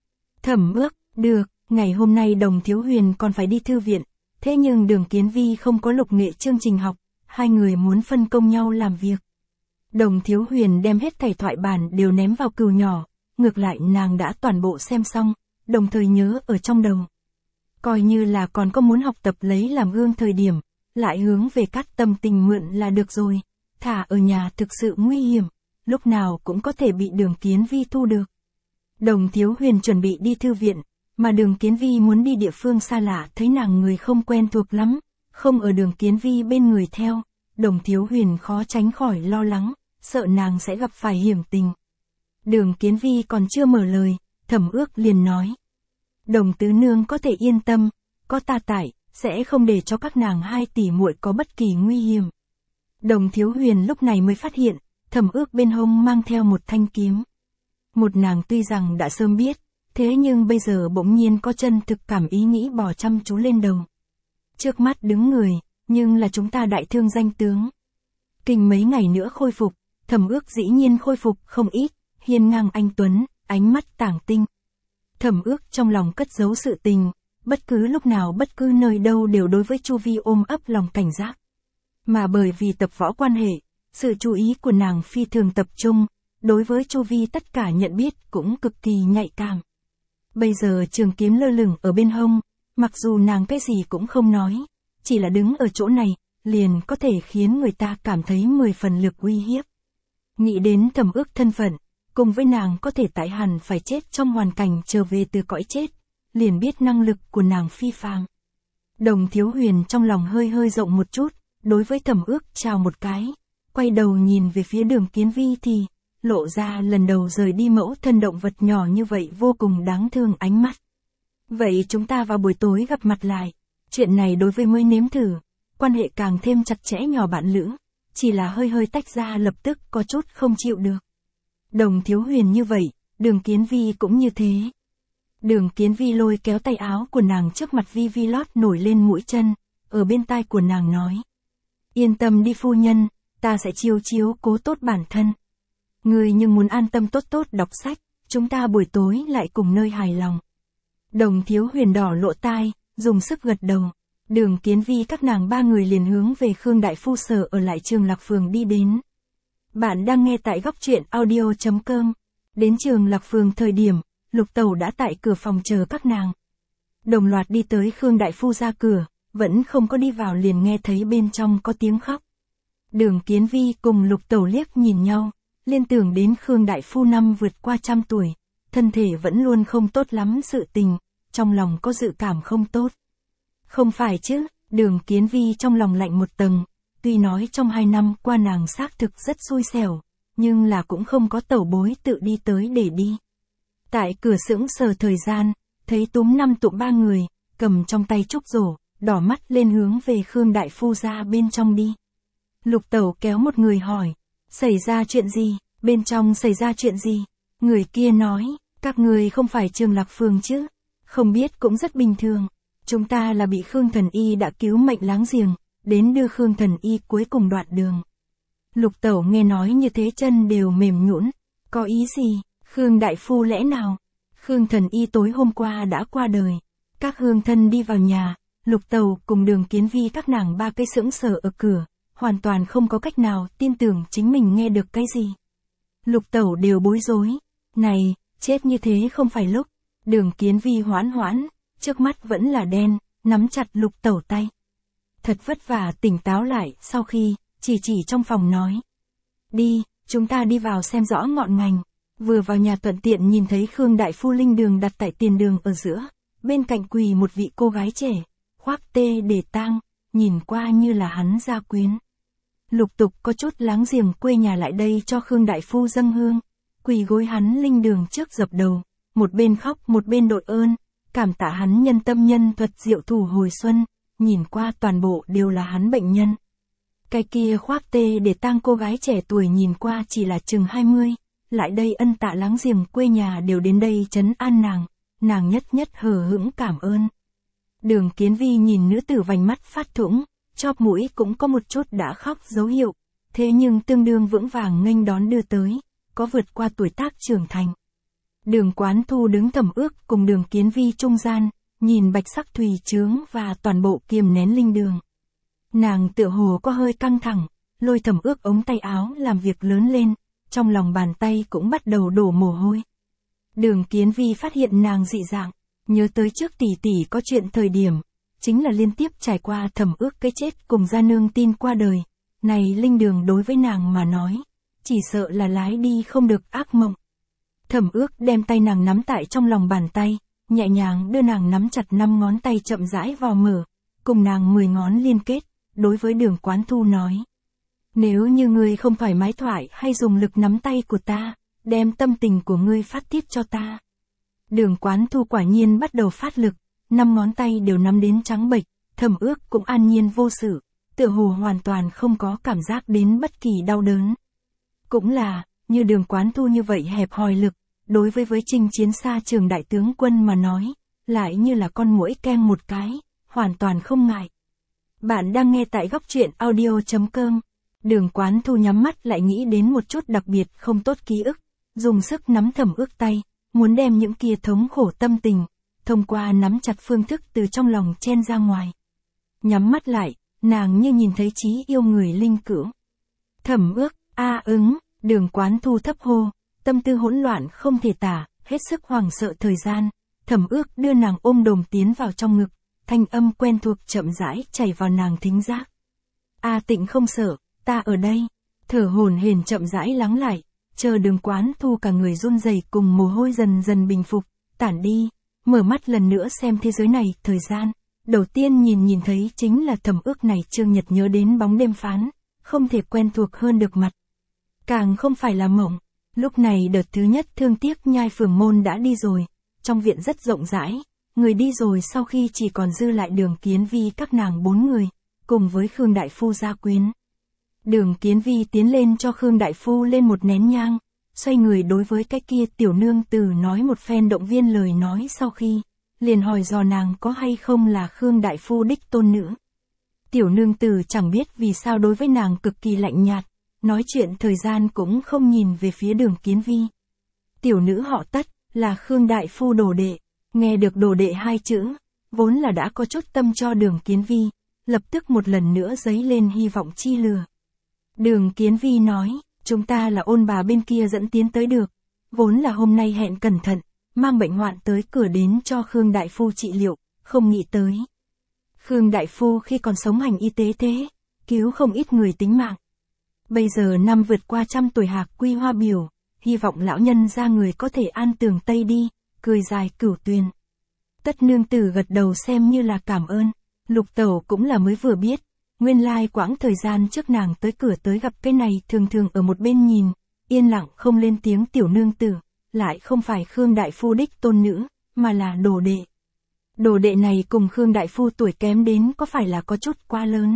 Speaker 1: Thẩm Ước, được, ngày hôm nay Đồng Thiếu Huyền còn phải đi thư viện, thế nhưng Đường Kiến Vi không có lục nghệ chương trình học, hai người muốn phân công nhau làm việc. Đồng Thiếu Huyền đem hết thảy thoại bản đều ném vào cừu nhỏ, ngược lại nàng đã toàn bộ xem xong, đồng thời nhớ ở trong đầu. Coi như là còn có muốn học tập lấy làm gương thời điểm, lại hướng về cắt tâm tình mượn là được rồi, thả ở nhà thực sự nguy hiểm, lúc nào cũng có thể bị Đường Kiến Vi thu được. Đồng Thiếu Huyền chuẩn bị đi thư viện, mà Đường Kiến Vi muốn đi địa phương xa lạ, thấy nàng người không quen thuộc lắm, không ở Đường Kiến Vi bên người theo, Đồng Thiếu Huyền khó tránh khỏi lo lắng, sợ nàng sẽ gặp phải hiểm tình. Đường Kiến Vi còn chưa mở lời, Thẩm Ước liền nói. Đồng tứ nương có thể yên tâm, có ta tại, sẽ không để cho các nàng hai tỷ muội có bất kỳ nguy hiểm. Đồng Thiếu Huyền lúc này mới phát hiện, Thẩm Ước bên hông mang theo một thanh kiếm. Một nàng tuy rằng đã sớm biết, thế nhưng bây giờ bỗng nhiên có chân thực cảm ý nghĩ bỏ chăm chú lên đầu. Trước mắt đứng người, nhưng là chúng ta đại thương danh tướng. Kinh mấy ngày nữa khôi phục, Thẩm Ước dĩ nhiên khôi phục không ít, hiên ngang anh tuấn, ánh mắt tảng tinh. Thẩm Ước trong lòng cất giấu sự tình, bất cứ lúc nào bất cứ nơi đâu đều đối với Chu Vi ôm ấp lòng cảnh giác. Mà bởi vì tập võ quan hệ, sự chú ý của nàng phi thường tập trung, đối với Chu Vi tất cả nhận biết cũng cực kỳ nhạy cảm. Bây giờ trường kiếm lơ lửng ở bên hông, mặc dù nàng cái gì cũng không nói, chỉ là đứng ở chỗ này, liền có thể khiến người ta cảm thấy 10 phần lực uy hiếp. Nghĩ đến Thẩm Ước thân phận, cùng với nàng có thể tại hẳn phải chết trong hoàn cảnh trở về từ cõi chết, liền biết năng lực của nàng phi phàm. Đồng Thiếu Huyền trong lòng hơi hơi rộng một chút, đối với Thẩm Ước chào một cái, quay đầu nhìn về phía Đường Kiến Vi thì, lộ ra lần đầu rời đi mẫu thân động vật nhỏ như vậy vô cùng đáng thương ánh mắt. Vậy chúng ta vào buổi tối gặp mặt lại, chuyện này đối với mới nếm thử, quan hệ càng thêm chặt chẽ nhỏ bạn lữ, chỉ là hơi hơi tách ra lập tức có chút không chịu được. Đồng Thiếu Huyền như vậy, Đường Kiến Vi cũng như thế. Đường Kiến Vi lôi kéo tay áo của nàng trước mặt Vi Vi lót nổi lên mũi chân, ở bên tai của nàng nói. Yên tâm đi phu nhân, ta sẽ chiếu cố tốt bản thân. Người nhưng muốn an tâm tốt tốt đọc sách, chúng ta buổi tối lại cùng nơi hài lòng. Đồng Thiếu Huyền đỏ lộ tai, dùng sức gật đầu. Đường Kiến Vi các nàng ba người liền hướng về Khương Đại Phu sở ở lại Trường Lạc Phường đi đến. Bạn đang nghe tại góc truyện audio.com. Đến Trường Lạc Phường thời điểm, Lục Tẩu đã tại cửa phòng chờ các nàng. Đồng loạt đi tới Khương Đại Phu ra cửa, vẫn không có đi vào liền nghe thấy bên trong có tiếng khóc. Đường Kiến Vi cùng Lục Tẩu liếc nhìn nhau, liên tưởng đến Khương Đại Phu năm vượt qua 100 tuổi, thân thể vẫn luôn không tốt lắm sự tình, trong lòng có dự cảm không tốt. Không phải chứ, Đường Kiến Vi trong lòng lạnh một tầng, tuy nói trong 2 năm qua nàng xác thực rất xui xẻo, nhưng là cũng không có tẩu bối tự đi tới để đi. Tại cửa sững sờ thời gian, thấy túm 5 tụm 3 người, cầm trong tay trúc rổ, đỏ mắt lên hướng về Khương Đại Phu ra bên trong đi. Lục Tẩu kéo một người hỏi, xảy ra chuyện gì, bên trong xảy ra chuyện gì? Người kia nói, các người không phải Trường Lạc Phường chứ? Không biết cũng rất bình thường. Chúng ta là bị Khương Thần Y đã cứu mệnh láng giềng, đến đưa Khương Thần Y cuối cùng đoạn đường. Lục Tẩu nghe nói như thế chân đều mềm nhũn, có ý gì? Khương Đại Phu lẽ nào? Khương Thần Y tối hôm qua đã qua đời. Các hương thân đi vào nhà, Lục Tẩu cùng Đường Kiến Vi các nàng ba cây sững sờ ở cửa, hoàn toàn không có cách nào tin tưởng chính mình nghe được cái gì. Lục Tẩu đều bối rối. Này, chết như thế không phải lúc. Đường Kiến Vi hoãn, trước mắt vẫn là đen, nắm chặt Lục Tẩu tay. Thật vất vả tỉnh táo lại sau khi, chỉ trong phòng nói. Đi, chúng ta đi vào xem rõ ngọn ngành. Vừa vào nhà thuận tiện nhìn thấy Khương Đại Phu linh đường đặt tại tiền đường ở giữa, bên cạnh quỳ một vị cô gái trẻ, khoác tê để tang, nhìn qua như là hắn gia quyến. Lục tục có chút láng giềng quê nhà lại đây cho Khương Đại Phu dâng hương, quỳ gối hắn linh đường trước dập đầu, một bên khóc một bên đội ơn, cảm tạ hắn nhân tâm nhân thuật diệu thủ hồi xuân, nhìn qua toàn bộ đều là hắn bệnh nhân. Cái kia khoác tê để tang cô gái trẻ tuổi nhìn qua chỉ là chừng 20, lại đây ân tạ láng giềng quê nhà đều đến đây trấn an nàng nhất hờ hững cảm ơn. Đường Kiến Vi nhìn nữ tử vành mắt phát thũng, chóp mũi cũng có một chút đã khóc dấu hiệu, thế nhưng tương đương vững vàng nghênh đón đưa tới, có vượt qua tuổi tác trưởng thành. Đường Quán Thu đứng Thẩm Ước cùng Đường Kiến Vi trung gian, nhìn bạch sắc thùy chướng và toàn bộ kiềm nén linh đường. Nàng tựa hồ có hơi căng thẳng, lôi Thẩm Ước ống tay áo làm việc lớn lên, trong lòng bàn tay cũng bắt đầu đổ mồ hôi. Đường Kiến Vi phát hiện nàng dị dạng, nhớ tới trước tỷ tỷ có chuyện thời điểm, chính là liên tiếp trải qua Thẩm Ước cái chết cùng gia nương tin qua đời, này linh đường đối với nàng mà nói, chỉ sợ là lái đi không được ác mộng. Thẩm Ước đem tay nàng nắm tại trong lòng bàn tay, nhẹ nhàng đưa nàng nắm chặt 5 ngón tay chậm rãi vào mở, cùng nàng 10 ngón liên kết, đối với Đường Quán Thu nói. Nếu như ngươi không thoải mái thoại hay dùng lực nắm tay của ta, đem tâm tình của ngươi phát tiết cho ta. Đường Quán Thu quả nhiên bắt đầu phát lực, 5 ngón tay đều nắm đến trắng bệch, Thẩm Ước cũng an nhiên vô sự, tựa hồ hoàn toàn không có cảm giác đến bất kỳ đau đớn. Cũng là, như Đường Quán Thu như vậy hẹp hòi lực, đối với chinh chiến xa trường đại tướng quân mà nói, lại như là con muỗi keng một cái, hoàn toàn không ngại. Bạn đang nghe tại góc truyện audio.com. Đường Quán Thu nhắm mắt lại nghĩ đến một chút đặc biệt không tốt ký ức, dùng sức nắm Thẩm Ước tay, muốn đem những kia thống khổ tâm tình, thông qua nắm chặt phương thức từ trong lòng chen ra ngoài. Nhắm mắt lại, nàng như nhìn thấy chí yêu người linh cữu. Thẩm Ước, ứng, Đường Quán Thu thấp hô, tâm tư hỗn loạn không thể tả, hết sức hoảng sợ thời gian, Thẩm Ước đưa nàng ôm đồm tiến vào trong ngực, thanh âm quen thuộc chậm rãi chảy vào nàng thính giác. Tịnh không sợ, ta ở đây. Thở hổn hển chậm rãi lắng lại, chờ Đường Quán Thu cả người run rẩy cùng mồ hôi dần dần bình phục, tản đi, mở mắt lần nữa xem thế giới này, thời gian. Đầu tiên nhìn thấy chính là Thẩm Ước này Trương Nhật nhớ đến bóng đêm phán, không thể quen thuộc hơn được mặt. Càng không phải là mộng, lúc này đợt thứ nhất thương tiếc nhai phường môn đã đi rồi, trong viện rất rộng rãi, người đi rồi sau khi chỉ còn dư lại Đường Kiến Vi các nàng 4 người, cùng với Khương Đại Phu gia quyến. Đường Kiến Vi tiến lên cho Khương Đại Phu lên một nén nhang, xoay người đối với cái kia tiểu nương tử nói một phen động viên lời nói sau khi, liền hỏi dò nàng có hay không là Khương Đại Phu đích tôn nữ. Tiểu nương tử chẳng biết vì sao đối với nàng cực kỳ lạnh nhạt, nói chuyện thời gian cũng không nhìn về phía Đường Kiến Vi. Tiểu nữ họ Tất, là Khương Đại Phu đồ đệ, nghe được đồ đệ 2 chữ, vốn là đã có chút tâm cho Đường Kiến Vi, lập tức một lần nữa dấy lên hy vọng chi lửa. Đường Kiến Vi nói, chúng ta là ôn bà bên kia dẫn tiến tới được, vốn là hôm nay hẹn cẩn thận, mang bệnh hoạn tới cửa đến cho Khương Đại Phu trị liệu, không nghĩ tới. Khương Đại Phu khi còn sống hành y tế thế, cứu không ít người tính mạng. Bây giờ năm vượt qua 100 tuổi hạc quy hoa biểu, hy vọng lão nhân ra người có thể an tường tây đi, cười dài cửu tuyền. Tất nương tử gật đầu xem như là cảm ơn, Lục Tẩu cũng là mới vừa biết, nguyên lai quãng thời gian trước nàng tới cửa tới gặp cái này thường thường ở một bên nhìn, yên lặng không lên tiếng tiểu nương tử, lại không phải Khương Đại Phu đích tôn nữ, mà là đồ đệ. Đồ đệ này cùng Khương Đại Phu tuổi kém đến có phải là có chút quá lớn.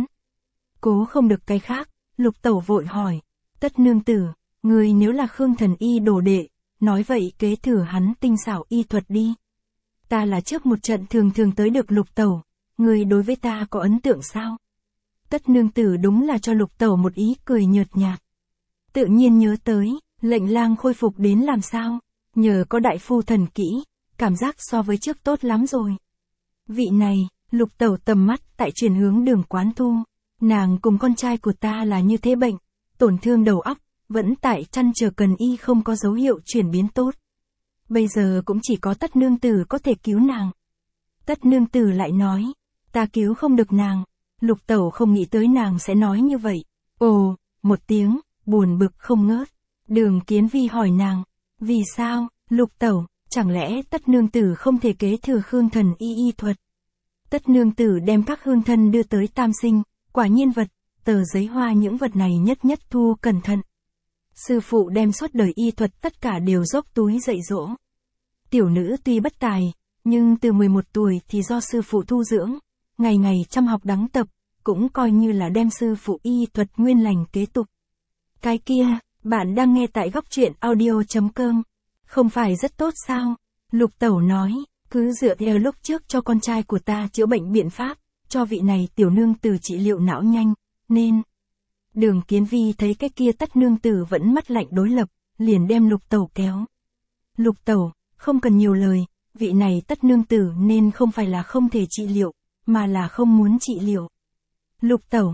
Speaker 1: Cố không được cái khác, Lục Tẩu vội hỏi, Tất nương tử, người nếu là Khương thần y đồ đệ, nói vậy kế thừa hắn tinh xảo y thuật đi. Ta là trước một trận thường thường tới được Lục Tẩu, người đối với ta có ấn tượng sao? Tất nương tử đúng là cho Lục Tẩu một ý cười nhợt nhạt. Tự nhiên nhớ tới, lệnh lang khôi phục đến làm sao, nhờ có đại phu thần kỹ, cảm giác so với trước tốt lắm rồi. Vị này, Lục Tẩu tầm mắt tại chuyển hướng Đường Quán Thu, nàng cùng con trai của ta là như thế bệnh, tổn thương đầu óc, vẫn tại chăn chờ cần y không có dấu hiệu chuyển biến tốt. Bây giờ cũng chỉ có Tất nương tử có thể cứu nàng. Tất nương tử lại nói, ta cứu không được nàng. Lục Tẩu không nghĩ tới nàng sẽ nói như vậy. Ồ, một tiếng, buồn bực không ngớt. Đường Kiến Vi hỏi nàng, vì sao, Lục Tẩu, chẳng lẽ Tất nương tử không thể kế thừa Khương thần y thuật? Tất nương tử đem các hương thân đưa tới Tam Sinh, quả nhiên vật, tờ giấy hoa những vật này nhất nhất thu cẩn thận. Sư phụ đem suốt đời y thuật tất cả đều dốc túi dạy dỗ. Tiểu nữ tuy bất tài, nhưng từ 11 tuổi thì do sư phụ thu dưỡng, ngày ngày chăm học đắng tập, cũng coi như là đem sư phụ y thuật nguyên lành kế tục. Cái kia, bạn đang nghe tại góc truyện audio.com, không phải rất tốt sao? Lục Tẩu nói, cứ dựa theo lúc trước cho con trai của ta chữa bệnh biện pháp, cho vị này tiểu nương tử trị liệu não nhanh, nên. Đường Kiến Vi thấy cái kia Tất nương tử vẫn mắt lạnh đối lập, liền đem Lục Tẩu kéo. Lục Tẩu, không cần nhiều lời, vị này Tất nương tử nên không phải là không thể trị liệu, mà là không muốn trị liệu. Lục Tẩu,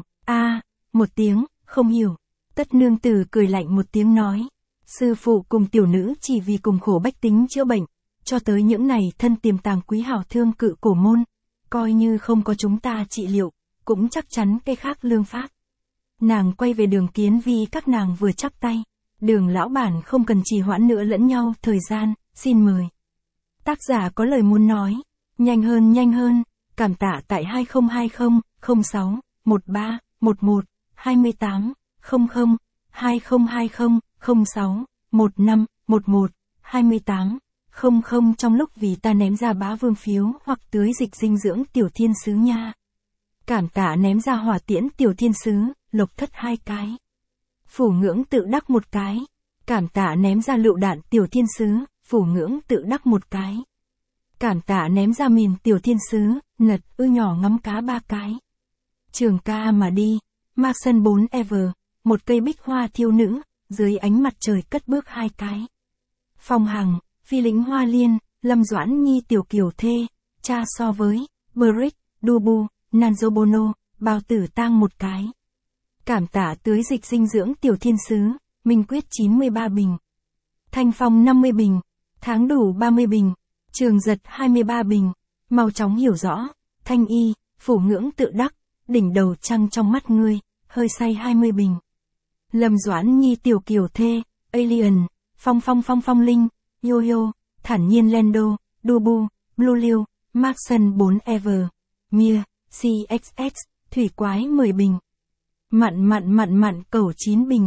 Speaker 1: một tiếng, không hiểu. Tất nương tử cười lạnh một tiếng nói, sư phụ cùng tiểu nữ chỉ vì cùng khổ bách tính chữa bệnh, cho tới những này thân tiềm tàng quý hảo thương cự cổ môn, coi như không có chúng ta trị liệu, cũng chắc chắn cái khác lương pháp. Nàng quay về Đường Kiến Vi các nàng vừa chắp tay, Đường lão bản không cần trì hoãn nữa lẫn nhau thời gian, xin mời. Tác giả có lời muốn nói. Nhanh hơn, cảm tạ tại 2020 06 13 11 28 00 2020 06 15 11 28 00 trong lúc vì ta ném ra bá vương phiếu hoặc tưới dịch dinh dưỡng tiểu thiên sứ nha. Cảm tạ ném ra hỏa tiễn tiểu thiên sứ, lộc thất 2 cái. Phủ ngưỡng tự đắc 1 cái. Cảm tạ ném ra lựu đạn tiểu thiên sứ, phủ ngưỡng tự đắc 1 cái. Cảm tạ ném ra mìn tiểu thiên sứ, nật nhỏ ngắm cá 3 cái. Trường ca mà đi, Mạc Sân 4 Ever, một cây bích hoa thiêu nữ, dưới ánh mặt trời cất bước 2 cái. Phong Hằng, Phi Lĩnh Hoa Liên, Lâm Doãn Nhi tiểu kiều thê, cha so với, Brick, Dubu, Nanzobono, Bao Tử Tang 1 cái. Cảm tạ tưới dịch dinh dưỡng tiểu thiên sứ, Minh Quyết 93 bình. Thanh Phong 50 bình, Tháng Đủ 30 bình, Trường Giật 23 bình, mau chóng hiểu rõ, Thanh Y, phủ ngưỡng tự đắc, đỉnh đầu trăng trong mắt ngươi, hơi say 20 bình. Lâm Doãn Nhi tiểu kiều thê, Alien, Phong Linh, Yo-Yo, thản nhiên Lendo, Dubu, Blue Liêu, Maxson 4 Ever, Mia, CXX, Thủy Quái 10 bình. Mặn cẩu 9 bình,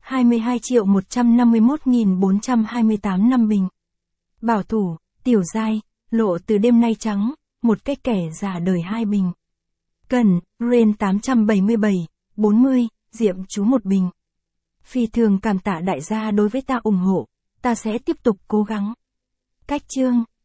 Speaker 1: 22.151.428 năm bình. Bảo thủ, tiểu giai, lộ từ đêm nay trắng, một cái kẻ già đời 2 bình. Cần, Rain 877, 40, Diệm chú 1 bình. Phi thường cảm tạ đại gia đối với ta ủng hộ, ta sẽ tiếp tục cố gắng. Cách chương